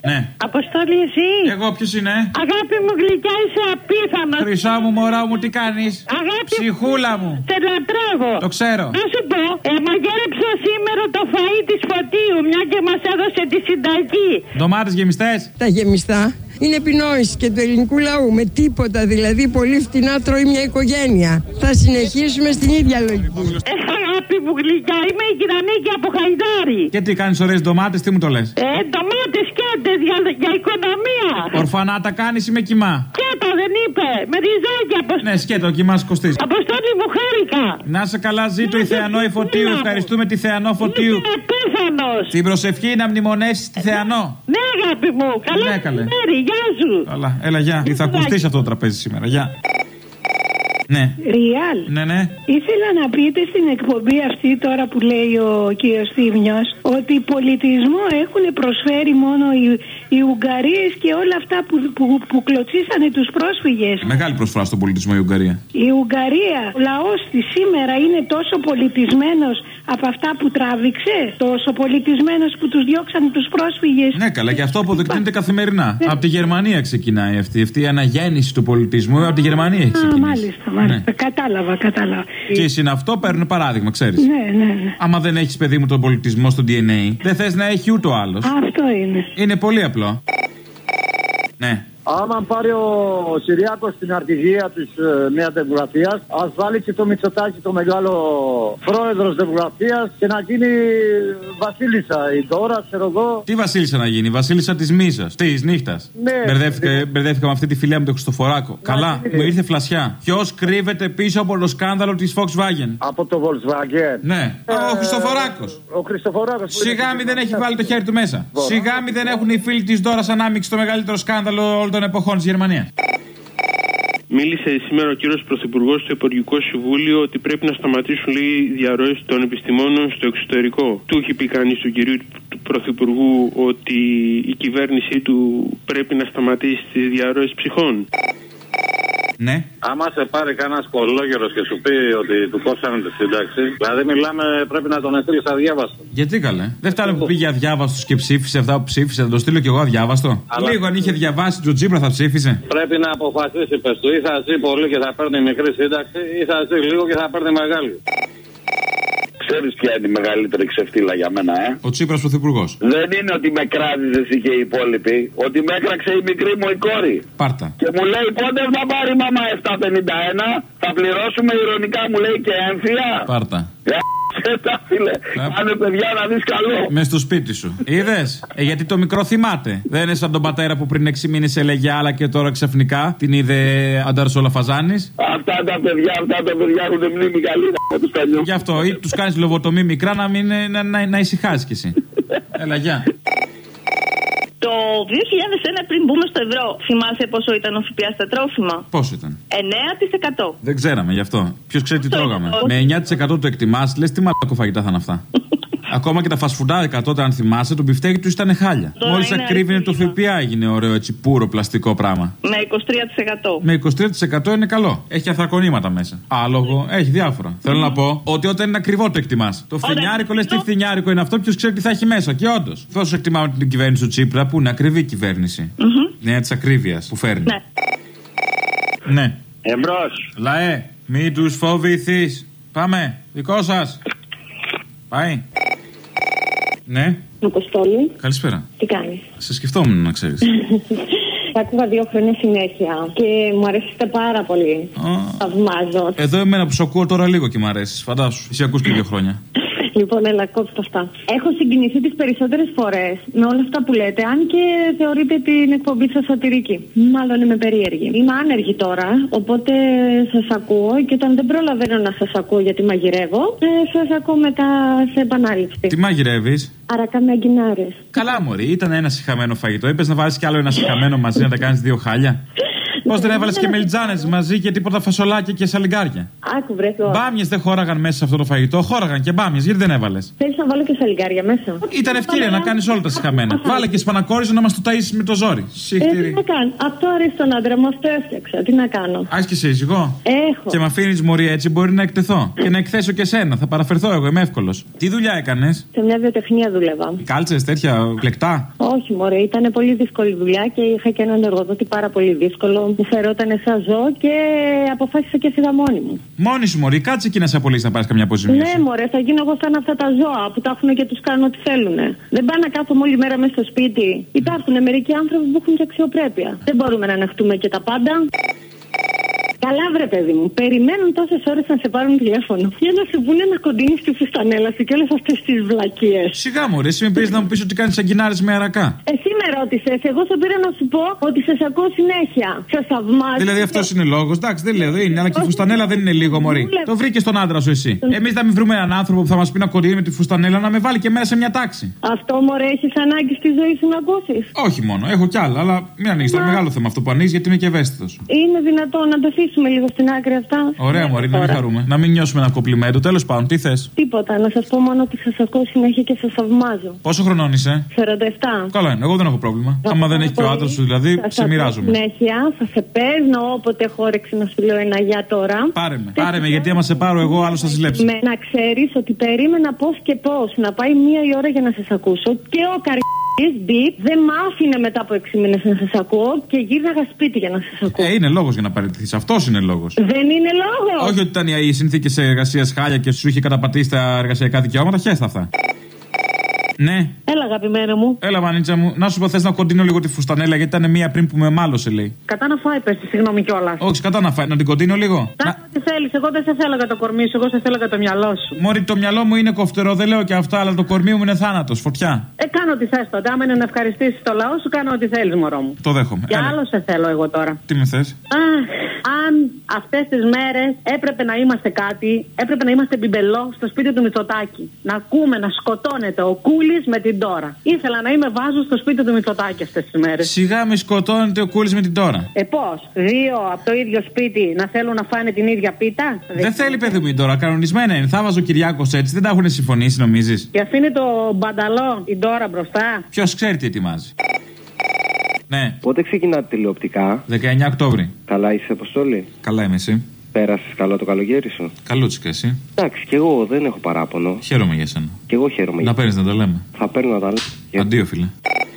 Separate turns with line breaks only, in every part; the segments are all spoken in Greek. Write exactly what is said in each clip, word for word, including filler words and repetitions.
Ναι.
Αποστόλη, εσύ.
Εγώ, ποιος είναι?
Αγάπη μου γλυκιά, είσαι απίθανος.
Χρυσά μου, μωρά μου, τι κάνεις?
Αγάπη.
Ψυχούλα μου.
Σε λατρεύω.
Το ξέρω.
Να σου πω, ε, μαγείρεψα σήμερα το φαΐ της Φωτίου, μια και μας έδωσε τη συνταγή.
Ντομάτες γεμιστές.
Τα γεμιστά είναι επινόηση και του ελληνικού λαού. Με τίποτα δηλαδή, πολύ φτηνά τρώει μια οικογένεια. Θα συνεχίσουμε στην ίδια λογική.
Ε, αγάπη μου γλυκιά, είμαι η Κυρανίκη από Χαϊδάρη.
Και τι κάνεις ωραίες ντομάτες, τι μου το λες?
Ε, ντομάτες σκέτες για, για οικονομία.
Ορφανά τα κάνεις ή με κιμά?
Σκέτα δεν είπε, με ριζάκια. Απο...
Ναι, σκέτο, ο κιμάς κοστίζει.
Αποστόλη μου, χάρηκα.
Να σε καλά, ζήτω η Θεανό η Φωτίου. Ευχαριστούμε τη Θεανό Φωτίου.
Είσαι απίθανος.
Την προσευχή να μνημονεύσεις τη Θεανό.
Ναι, αγάπη μου, καλά
Ναι, καλέ.
μεσημέρι, γεια σου.
Καλά, έλα, γεια. Θα ακουστεί αυτό το τραπέζι σήμερα, γεια. Ναι.
Ριάλ.
Ναι, ναι.
Ήθελα να πείτε στην εκπομπή αυτή τώρα που λέει ο κύριος Θήμιος ότι πολιτισμό έχουν προσφέρει μόνο οι, οι Ουγγαρίες και όλα αυτά που, που, που κλωτσίσανε τους πρόσφυγες.
Μεγάλη προσφορά στον πολιτισμό η Ουγγαρία.
Η Ουγγαρία, ο λαός της σήμερα είναι τόσο πολιτισμένος από αυτά που τράβηξε, τόσο πολιτισμένος που τους διώξανε τους πρόσφυγες.
Ναι, καλά, και αυτό αποδεικνύεται καθημερινά. Ε. Από τη Γερμανία ξεκινάει αυτή, αυτή η αναγέννηση του πολιτισμού. Από τη Γερμανία έχει ξεκινήσει.
Α, μάλιστα, μάλιστα. Ναι. Κατάλαβα, κατάλαβα.
Και εσύ είναι αυτό, παίρνουν παράδειγμα, ξέρεις.
Ναι, ναι, ναι.
Άμα δεν έχεις, παιδί μου, τον πολιτισμό στο ντι εν έι, δεν θες να έχει ούτε ο άλλος.
Αυτό είναι.
Είναι πολύ απλό. Ναι.
Άμα πάρει ο Συριάκος την αρτηγία της ε, Νέας Δημοκρατίας, ας βάλει και το Μητσοτάκη, το μεγάλο πρόεδρος Δημοκρατίας, και να γίνει βασίλισσα η τώρα, ξέρω εγώ.
Τι βασίλισσα να γίνει, βασίλισσα της μίζας, της νύχτας.
Ναι.
Μπερδεύτηκα, ναι. μπερδεύτηκα με αυτή τη φιλία με τον Χριστοφοράκο. Ναι. Καλά, ναι. Μου ήρθε φλασιά. Ποιος κρύβεται πίσω από το σκάνδαλο της Volkswagen?
Από το Volkswagen.
Ναι. Ε, ο Χριστοφοράκος.
Ο Χριστοφοράκος.
Σιγά μη δεν έχει βάλει το χέρι του μέσα. Σιγά μη δεν έχουν οι φίλοι της Δώρας ανάμειξη το μεγαλύτερο σκάνδαλο των εποχών της Γερμανίας.
Μίλησε σήμερα ο κύριος Πρωθυπουργός στο Υπουργικό Συμβούλιο ότι πρέπει να σταματήσουν οι διαρροές των επιστημόνων στο εξωτερικό. Του έχει πει κανείς του κυρίου του Πρωθυπουργού ότι η κυβέρνησή του πρέπει να σταματήσει τις διαρροές ψυχών?
Ναι.
Άμα σε πάρει κανένας κολόγερος και σου πει ότι του κόψανε τη σύνταξη, δηλαδή μιλάμε, πρέπει να τον στείλεις αδιάβαστο.
Γιατί καλέ? Δεν φτάνει που πήγε αδιάβαστος και ψήφισε αυτά που ψήφισε, θα το στείλω κι εγώ αδιάβαστο. Αλλά... Λίγο αν είχε διαβάσει τον Τσίπρα θα ψήφισε.
Πρέπει να αποφασίσει, πες του, ή θα ζει πολύ και θα παίρνει μικρή σύνταξη, ή θα ζει λίγο και θα παίρνει μεγάλη.
Ξέρεις ποια είναι η μεγαλύτερη ξεφτύλα για μένα, ε?
Ο Τσίπρας πρωθυπουργός.
Δεν είναι ότι με κράζεις εσύ και οι υπόλοιποι, ότι με έκραξε η μικρή μου η κόρη.
Πάρτα.
Και μου λέει πότε θα πάρει μαμά επτακόσια πενήντα ένα, θα πληρώσουμε ειρωνικά, μου λέει, και έμφυα.
Πάρτα.
Τα φίλε, κάνε παιδιά να δεις καλό.
Μες στο σπίτι σου. Είδες? Ε, γιατί το μικρό θυμάται. Δεν είναι σαν τον πατέρα που πριν έξι μήνες έλεγε άλλα και τώρα ξαφνικά την είδε Ανταρσόλα Φαζάνης.
Αυτά τα παιδιά, αυτά τα παιδιά έχουν μνήμη καλή να τους κάνει.
Γι' αυτό ή τους κάνεις λοβοτομή μικρά να, μην, να, να, να ησυχάσεις κι εσύ. Έλα, γεια.
Το δύο χιλιάδες ένα, πριν μπούμε στο ευρώ, θυμάσαι πόσο ήταν ο ΦΠΑ στα τρόφιμα?
Πόσο ήταν?
εννέα τοις εκατό.
Δεν ξέραμε γι' αυτό. Ποιος ξέρει τι τρώγαμε? Με εννέα τοις εκατό το εκτιμάς, λες τι μαλακό φαγητά θα είναι αυτά. Ακόμα και τα φασφουντάδικα τότε, αν θυμάσαι, το μπιφτέκι του ήταν χάλια. Μόλις ακρίβεινε το ΦΠΑ έγινε ωραίο έτσι πουρο πλαστικό πράγμα.
Με είκοσι τρία τοις εκατό.
Με είκοσι τρία τοις εκατό είναι καλό. Έχει ανθρακονήματα μέσα. Άλογο, έχει διάφορα. Mm. Θέλω να πω ότι όταν είναι ακριβό το εκτιμάς. Το φθινιάρικο λες τι φθινιάρικο είναι αυτό, ποιος ξέρει τι θα έχει μέσα. Και όντως. Τόσο εκτιμάμε την κυβέρνηση του Τσίπρα που είναι ακριβή κυβέρνηση. Mm-hmm. Νέα της ακρίβειας που φέρνει.
Ναι.
Ναι.
Εμπρός.
Λαέ, μην τους φοβηθείς. Πάμε, δικό σας. Πάει. Ναι.
Αποστόλη.
Καλησπέρα.
Τι κάνεις?
Σε σκεφτόμουν να ξέρεις.
Άκουγα δύο χρόνια συνέχεια και μου αρέσετε πάρα πολύ. Oh. Θαυμάζω.
Εδώ εμένα που σου ακούω τώρα λίγο και μου αρέσεις. Φαντάσου. Εσύ ακούς και δύο χρόνια.
Λοιπόν, έλα, κόψτε αυτά. Έχω συγκινηθεί τις περισσότερες φορές με όλα αυτά που λέτε, αν και θεωρείτε την εκπομπή σας σατυρική. Μάλλον είμαι περίεργη. Είμαι άνεργη τώρα, οπότε σας ακούω και όταν δεν προλαβαίνω να σας ακούω γιατί μαγειρεύω, ε, σας ακούω μετά σε επανάληψη.
Τι μαγειρεύεις?
Αρακαμιαγκινάρες.
Καλά, μωρή, ήταν ένα σιχαμένο φαγητό. Είπες να βάλεις κι άλλο ένα σιχαμένο μαζί να τα κάνεις δύο χάλια. Πώς δεν έβαλες και μελιτζάνες μαζί και τίποτα φασολάκια και σαλιγκάρια?
Άκου βρε το.
Μπάμιες δεν χώραγαν μέσα σε αυτό το φαγητό. Χώραγαν και μπάμιες, γιατί δεν έβαλες?
Θέλεις να βάλω και σαλιγκάρια μέσα?
Ήταν ευκαιρία να κάνεις όλα τα σιχαμένα. Βάλε και σπανακόριζο να μας το ταΐσεις με το ζόρι.
Ε, τι να κάνω. Αυτό αρέσει στον άντρα μου, αυτό έφτιαξα. Τι να κάνω.
Άς και σύζυγο?
Έχω.
Και με αφήνεις μωρή έτσι μπορεί να εκτεθώ. Και να εκθέσω και σένα. Θα παραφερθώ εγώ, είμαι εύκολος. Τι δουλειά έκανες?
Σε μια βιοτεχνία δούλευα.
Κάλτσες τέτοια κλεκτά?
Όχι, μωρέ, ήταν πολύ δύσκολη δουλειά και είχα και έναν εργοδότη πάρα πολύ δύσκολο. Μου φερόταν σαν ζώο και αποφάσισα και φύγα μόνη μου.
Μόνη σου, μωρή, κάτσε εκεί να σε απολύσει να πάρει καμιά αποζημίωση.
Ναι, μωρέ, θα γίνω εγώ σαν αυτά τα ζώα που τα έχουν και του κάνουν ό,τι θέλουν. Δεν πάνε να κάθομαι όλη μέρα μέσα στο σπίτι. Υπάρχουν μερικοί άνθρωποι που έχουν και αξιοπρέπεια. Δεν μπορούμε να ανεχτούμε και τα πάντα. Καλά, βρε παιδί μου. Περιμένουν τόσες ώρες να σε πάρουν τηλέφωνο για να σε πούνε να κοντίνεις τη φουστανέλα σου και όλες αυτές τις βλακίες.
Σιγά μου, ρε, εσύ με πήρες να μου πεις ότι κάνεις αγκινάρες με αρακά.
Εσύ με ρώτησες. Εγώ σε πήρα να σου πω ότι σε ακούω συνέχεια. Σε θαυμάζω.
Δηλαδή αυτός είναι λόγος. Εντάξει, δεν λέω, δεν είναι. Αλλά και η φουστανέλα δεν είναι λίγο, μωρή. Το βρήκε τον άντρα σου εσύ. Εμείς θα μην βρούμε έναν άνθρωπο που θα μας πει να κοντίνει με τη φουστανέλα να με βάλει και μέρα σε μια τάξη.
Αυτό, μωρέ, έχεις ανάγκη στη ζωή σου να ακούσεις.
Όχι μόνο, έχω κι άλλα, αλλά μην ανοίξει. Τώρα μεγάλο θέμα αυτό που ανοίξει γιατί είμαι και ευαίσθητος.
Είναι δυνατόν να το αφήσουμε λίγο στην άκρη αυτά.
Ωραία, μωρή, να μην χαρούμε. Να μην νιώσουμε ένα κομπλιμέντο. Τέλος πάντων, τι θες?
Τίποτα. Να σας πω μόνο ότι σας ακούω συνέχεια και σας θαυμάζω.
Πόσο χρονών είσαι?
σαράντα επτά.
Καλά είναι, εγώ δεν έχω πρόβλημα. Θα Άμα δεν έχει και ο άντρας σου, δηλαδή, σε μοιράζομαι.
Συνέχεια, θα σε παίρνω όποτε έχω όρεξη να σου λέω ένα για τώρα.
Πάρε με, πάρε με, γιατί άμα σε πάρω εγώ, άλλο θα ζηλέψει.
Με, να ξέρεις ότι περίμενα πώς και πώς να πάει μία η ώρα για να σας ακούσω και ο καρ... Μπιπ δεν μ' άφηνε μετά από έξι μήνες να σας ακούω και γύρναγα σπίτι για να σας ακούω.
Ε, είναι λόγος για να παραιτηθείς. Αυτός είναι λόγος.
Δεν είναι λόγος.
Όχι ότι ήταν οι συνθήκες εργασίας χάλια και σου είχε καταπατήσει τα εργασιακά δικαιώματα. Χέστα αυτά. Ναι.
Έλα, αγαπημένο μου.
Έλα, μανίτσα μου. Να σου πω, θες να κοντίνω λίγο τη φουστανέλα, γιατί ήταν μία πριν που με μάλωσε, λέει.
Κατά να φάει, πες, συγγνώμη κιόλας.
Όχι, κατά να φάει. Να την κοντίνω λίγο.
Κάνε ό,τι θέλεις. Εγώ δεν σε θέλω για το κορμί σου, εγώ σε θέλω για το μυαλό σου.
Μωρή, το μυαλό μου είναι κοφτερό, δεν λέω και αυτά, αλλά το κορμί μου είναι θάνατος, φωτιά.
Ε, κάνω ό,τι θες τότε. Άμα είναι να ευχαριστήσεις το λαό σου, κάνω ό,τι θέλεις, μωρό μου.
Το δέχομαι.
Και άλλο σε θέλω εγώ τώρα.
Τι με θες?
Αχ, αν αυτές τις μέρες έπρεπε να είμαστε κάτι, έπρεπε να είμαστε μπιμπελό στο σπίτι του Μητσοτάκη. Να ακούμε να σκοτώνεται ο Κούλης με την Τώρα. Ήθελα να είμαι βάζο στο σπίτι του Μητσοτάκη αυτές τις μέρες.
Σιγά μη σκοτώνεται ο Κούλης με την Τώρα.
Ε, πώς? Δύο από το ίδιο σπίτι να θέλουν να φάνε την ίδια πίτα?
Δεν, δεν θέλει, παιδί μου, η Τώρα. Κανονισμένα είναι. Θα βάζω ο Κυριάκος έτσι. Δεν τα έχουν συμφωνήσει, νομίζεις?
Και αφήνει το μπανταλό την Τώρα μπροστά.
Ποιος ξέρει τι ετοιμάζει. Ναι.
Πότε ξεκινάτε τηλεοπτικά?
δεκαεννιά Οκτώβρη.
Καλά είσαι, Αποστόλη?
Καλά είμαι, εσύ?
Πέρασες καλό το καλοκαίρι σου?
Καλό και εσύ?
Εντάξει, κι εγώ δεν έχω παράπονο.
Χαίρομαι για σένα.
Κι εγώ χαίρομαι.
Να παίρνεις να τα λέμε.
Θα παίρνω να τα λέμε.
Αντίο, φίλε.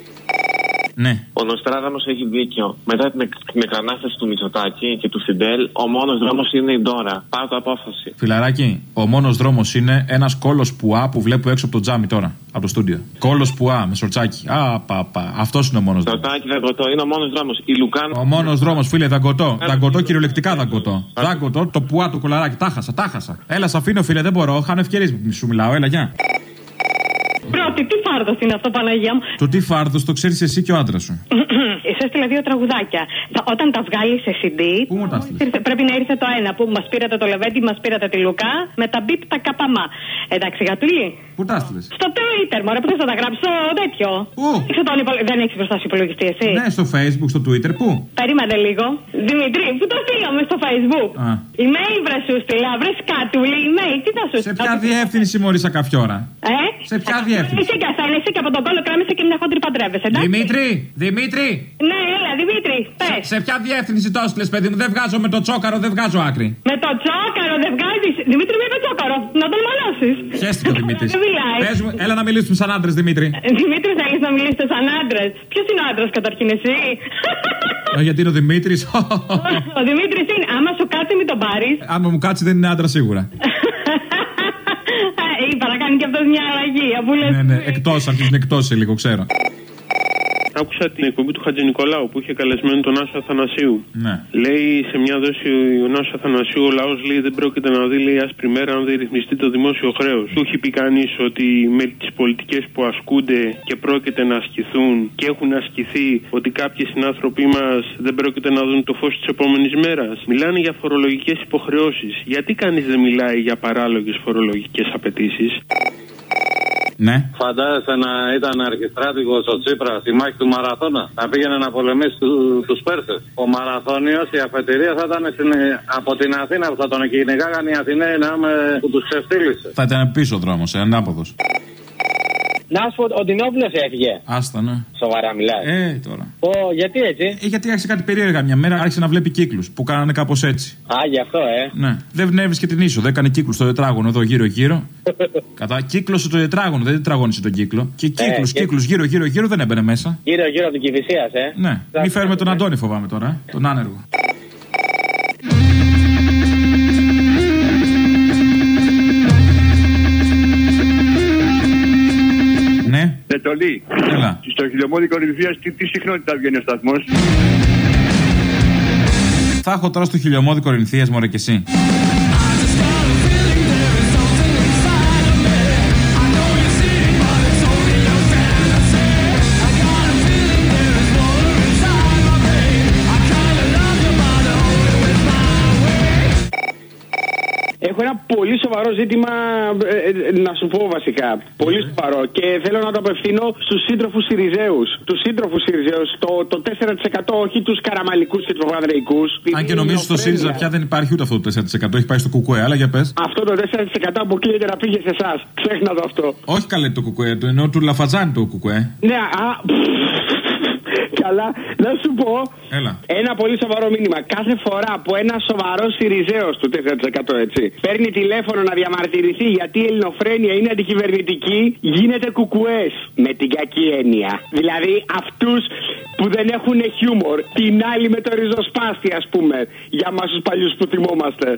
Ναι.
Ο Νοστράδαμος έχει δίκιο. Μετά την, εκ, την εκανάσταση του Μητσοτάκη και του Φιντέλ, ο μόνος δρόμος είναι η Ντόρα. Πάρ' το απόφαση.
Φιλαράκι, ο μόνος δρόμος είναι ένας κόλος πουά που βλέπω έξω από το τζάμι τώρα. Από το στούντιο. Κόλος πουά με σορτσάκι. Α, πα, πα. Αυτός είναι ο μόνος δρόμος.
Σορτσάκι, δαγκωτό, είναι ο μόνος δρόμος. Η Λουκάν.
Ο μόνος δρόμος, φίλε, δαγκωτό. Δαγκωτό, κυριολεκτικά δαγκωτό. Δαγκωτό, το πουά του κολαράκι. Τάχασα, τάχασα. Έλα, σ' αφήνω, φίλε, δεν μπορώ. Χάνω ευκαιρίες που σου μιλάω. Έλα, γεια.
Πρώτη, τι φάρδος είναι αυτό, Παναγία μου?
Το τι φάρδος το ξέρεις εσύ και ο άντρας σου.
Σου έστειλα δύο τραγουδάκια. Θα, όταν τα βγάλει σε σι ντι,
πού μου τα στείλες?
Πρέπει να ήρθε το ένα που μας πήρατε το Λεβέντι, μας πήρατε τη Λουκά, με τα μπιπ τα καπαμά. Εντάξει, γατούλη.
Πού τα στείλες?
Στο Twitter, μωρέ, που θες να τα γράψεις στο τέτοιο.
Πού?
Υπο... Δεν έχεις μπροστά σου υπολογιστή, εσύ?
Ναι, στο Facebook, στο Twitter, πού?
Περίμενε λίγο. Δημητρή, πού το στείλαμε στο Facebook?
Α.
Email βρε σου στείλα, βρε κάτουλη, email, τι θα σου
στείλα? Σε ποια διεύθυνση μόλις σε κάποια ώρα?
Ε?
Σε ποια διεύθυνση?
Εσύ και αυτά, εσύ και από τον κόλλο κράμεσαι και μια χόντρη παντρεύεσαι, εντάξει?
Δημήτρη, Δημήτρη.
Ναι, έλα, Δημήτρη, πες.
Σε, σε ποια διεύθυνση το έστειλες, παιδί μου? Δεν βγάζω με το τσόκαρο, δεν βγάζω άκρη.
Με το τσόκαρο δεν βγάζεις? Δημήτρη, με το τσόκαρο, να τον μαλώσεις.
Χέστηκε ο Δημήτρης. Πες μου, έλα να μιλήσουμε σαν άντρες, Δημήτρη.
Δημήτρη, θέλεις να μιλήσετε σαν άντρες? Ποιος είναι ο άντρας καταρχήν, εσύ?
Α, γιατί είναι ο Δημήτρης.
Ο Δημήτρης είναι, άμα σου κάτσει μην τον πάρεις.
Άμα μου κάτσει δεν είναι άντρα σίγουρα.
Είπα να κάνει και αυτός μια αλλαγή.
Ναι, ναι, εκτός, αρχίζει εκτός σε λίγο, ξέρω.
Άκουσα την εκπομπή του Χατζηνικολάου που είχε καλεσμένο τον Άσο Αθανασίου.
Ναι.
Λέει σε μια δόση ο Άσο Αθανασίου, ο λαός λέει δεν πρόκειται να δει, λέει, άσπρη μέρα αν δεν ρυθμιστεί το δημόσιο χρέος. Του έχει πει κανείς ότι με τις πολιτικές που ασκούνται και πρόκειται να ασκηθούν και έχουν ασκηθεί, ότι κάποιοι συνάνθρωποι μας δεν πρόκειται να δουν το φως της επόμενης μέρας. Μιλάνε για φορολογικές υποχρεώσεις. Γιατί κανείς δεν μιλάει για παράλογες φορολογικές απαιτήσεις?
Ναι.
Φαντάζεσαι να ήταν αρχιστράτηγος ο Τσίπρας στη μάχη του Μαραθώνα, να πήγαινε να πολεμήσει του, τους Πέρσες. Ο Μαραθώνιος, η αφετηρία θα ήταν στην, από την Αθήνα που θα τον κυνηγάγαν οι Αθηναίοι να με, που τους ξεφτύλισε.
Θα ήταν πίσω ο δρόμος, ε, ανάποδος.
Να σου πω, ο Ντινόπουλος έφυγε.
Άστα, ναι.
Σοβαρά μιλάς.
Ε, τώρα.
Ω, γιατί έτσι?
Ε, γιατί άρχισε κάτι περίεργα μια μέρα, άρχισε να βλέπει κύκλους που κάνανε κάπως έτσι.
Α, γι' αυτό, ε.
Ναι. Δεν έβρισκε την είσοδο, έκανε κύκλους στο τετράγωνο εδώ γύρω-γύρω. Κατά κύκλωσε το τετράγωνο, δεν τετραγώνησε τον κύκλο. Και κύκλους, ε, κύκλους γύρω-γύρω-γύρω δεν έμπαινε μέσα.
Γύρω-γύρω από την Κηφισίας, ε.
Ναι. Μη φέρουμε τον Αντώνη, φοβάμαι τώρα, ε. Τον άνεργο. Ναι.
Νετολή.
Έλα.
Στο χιλιομόδι Κορινθίας τι, τι συχνότητα βγαίνει ο σταθμός?
Θα έχω τώρα στο χιλιομόδι Κορινθίας, μωρέ, και εσύ.
Έχω ένα πολύ σοβαρό ζήτημα ε, ε, να σου πω βασικά. Πολύ σοβαρό. Και θέλω να το απευθύνω στους σύντροφους Συριζέους. Τους σύντροφους Συριζέους, το, το τέσσερα τοις εκατό, όχι τους καραμαλικούς και τους παπανδρεϊκούς.
Αν και νομίζω στο ΣΥΡΙΖΑ πια δεν υπάρχει ούτε αυτό το τέσσερα τοις εκατό, έχει πάει στο ΚΚΕ, αλλά για πες.
Αυτό το τέσσερα τοις εκατό αποκλείεται να πήγε σε εσάς. Ξέχνα το αυτό.
Όχι καλέ το ΚΚΕ, το εννοώ του Λαφατζάνη το ΚΚΕ.
Ναι, α. Αλλά να σου πω
Έλα.
ένα πολύ σοβαρό μήνυμα. Κάθε φορά που ένα σοβαρό Συριζέος του τέσσερα τοις εκατό έτσι παίρνει τηλέφωνο να διαμαρτυρηθεί γιατί η ελληνοφρένεια είναι αντικυβερνητική, γίνεται κουκουές. Με την κακή έννοια. Δηλαδή αυτούς που δεν έχουν χιούμορ. Την άλλη με το ριζοσπάστη, ας πούμε. Για μας τους παλιούς που θυμόμαστε.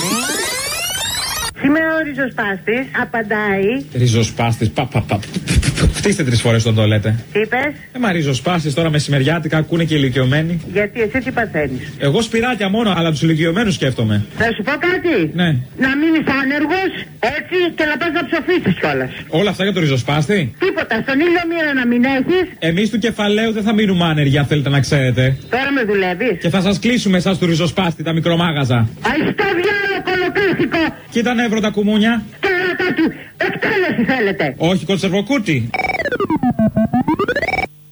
Σήμερα ο ριζοσπάστης απαντάει.
Ριζοσπάστης, πα, πα, πα. Χτίστε τρεις φορές τον το λέτε.
Τι είπες?
Ε, μα ριζοσπάστης τώρα μεσημεριάτικα ακούνε και ηλικιωμένοι.
Γιατί εσύ τι παθαίνεις?
Εγώ σπυράκια μόνο, αλλά τους ηλικιωμένους σκέφτομαι.
Θα σου πω κάτι.
Ναι.
Να μείνεις άνεργος έτσι και να πας να ψοφήσεις κιόλας.
Όλα αυτά για το ριζοσπάστη.
Τίποτα, στον ήλιο μοίρα να μην έχεις.
Εμείς του κεφαλαίου δεν θα μείνουμε άνεργοι, αν θέλετε να ξέρετε.
Τώρα με δουλεύεις.
Και θα σας κλείσουμε εσάς του ριζοσπάστη, τα μικρομάγαζα.
Αϊστό διάλο κολοκάθηκο.
Κοίτα νεύρο τα κουμούνια.
Κέρατα του, εκτέλεση θέλετε.
Όχι κονσερβοκούτι.